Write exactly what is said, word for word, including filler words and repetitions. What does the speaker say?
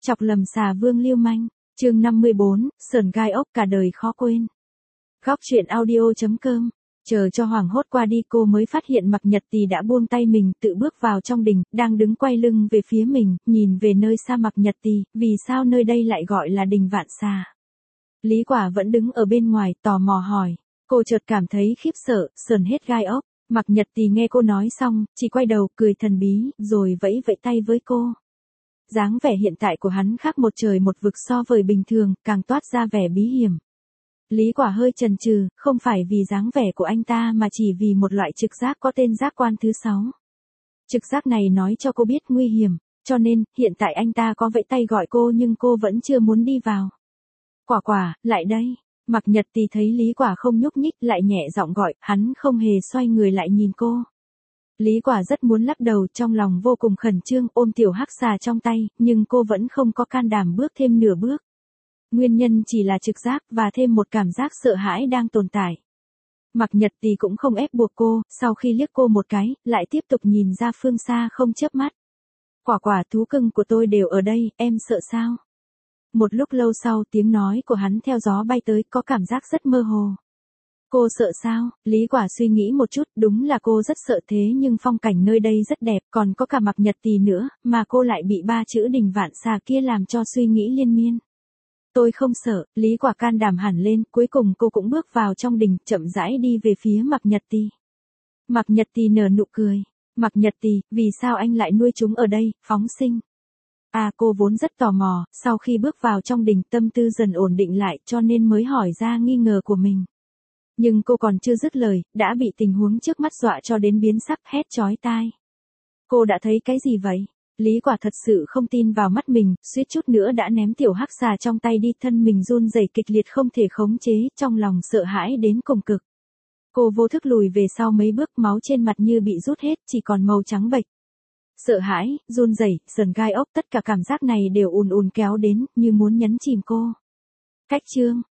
Chọc lầm xà vương lưu manh, chương năm mươi bốn, sờn gai ốc cả đời khó quên. Góc truyện audio chấm com, chờ cho hoảng hốt qua đi cô mới phát hiện Mạc Nhật Tì đã buông tay mình tự bước vào trong đình, đang đứng quay lưng về phía mình, nhìn về nơi xa Mạc Nhật Tì, vì sao nơi đây lại gọi là đình Vạn Xà. Lý Quả vẫn đứng ở bên ngoài, tò mò hỏi, cô chợt cảm thấy khiếp sợ, sờn hết gai ốc. Mạc Nhật Tì nghe cô nói xong, chỉ quay đầu, cười thần bí, rồi vẫy vẫy tay với cô. Dáng vẻ hiện tại của hắn khác một trời một vực so với bình thường, càng toát ra vẻ bí hiểm. Lý Quả hơi chần chừ, không phải vì dáng vẻ của anh ta mà chỉ vì một loại trực giác có tên giác quan thứ sáu. Trực giác này nói cho cô biết nguy hiểm, cho nên, hiện tại anh ta có vẫy tay gọi cô nhưng cô vẫn chưa muốn đi vào. Quả Quả, lại đây. Mạc Nhật Tì thấy Lý Quả không nhúc nhích, lại nhẹ giọng gọi, hắn không hề xoay người lại nhìn cô. Lý Quả rất muốn lắc đầu, trong lòng vô cùng khẩn trương, ôm tiểu hắc xà trong tay, nhưng cô vẫn không có can đảm bước thêm nửa bước. Nguyên nhân chỉ là trực giác, và thêm một cảm giác sợ hãi đang tồn tại. Mạc Nhật Tì cũng không ép buộc cô, sau khi liếc cô một cái, lại tiếp tục nhìn ra phương xa không chớp mắt. Quả Quả, thú cưng của tôi đều ở đây, em sợ sao? Một lúc lâu sau, tiếng nói của hắn theo gió bay tới, có cảm giác rất mơ hồ. Cô sợ sao? Lý Quả suy nghĩ một chút, đúng là cô rất sợ, thế nhưng phong cảnh nơi đây rất đẹp, còn có cả Mạc Nhật Tì nữa, mà cô lại bị ba chữ đình Vạn Xà kia làm cho suy nghĩ liên miên. Tôi không sợ, Lý Quả can đảm hẳn lên, cuối cùng cô cũng bước vào trong đình, chậm rãi đi về phía Mạc Nhật Tì. Mạc Nhật Tì nở nụ cười. Mạc Nhật Tì, vì sao anh lại nuôi chúng ở đây, phóng sinh? À, cô vốn rất tò mò, sau khi bước vào trong đình tâm tư dần ổn định lại cho nên mới hỏi ra nghi ngờ của mình. Nhưng cô còn chưa dứt lời, đã bị tình huống trước mắt dọa cho đến biến sắc, hét chói tai. Cô đã thấy cái gì vậy? Lý Quả thật sự không tin vào mắt mình, suýt chút nữa đã ném tiểu hắc xà trong tay đi, thân mình run rẩy kịch liệt không thể khống chế, trong lòng sợ hãi đến cùng cực. Cô vô thức lùi về sau mấy bước, máu trên mặt như bị rút hết, chỉ còn màu trắng bệch. Sợ hãi, run rẩy, sờn gai ốc, tất cả cảm giác này đều ùn ùn kéo đến, như muốn nhấn chìm cô. Cách chương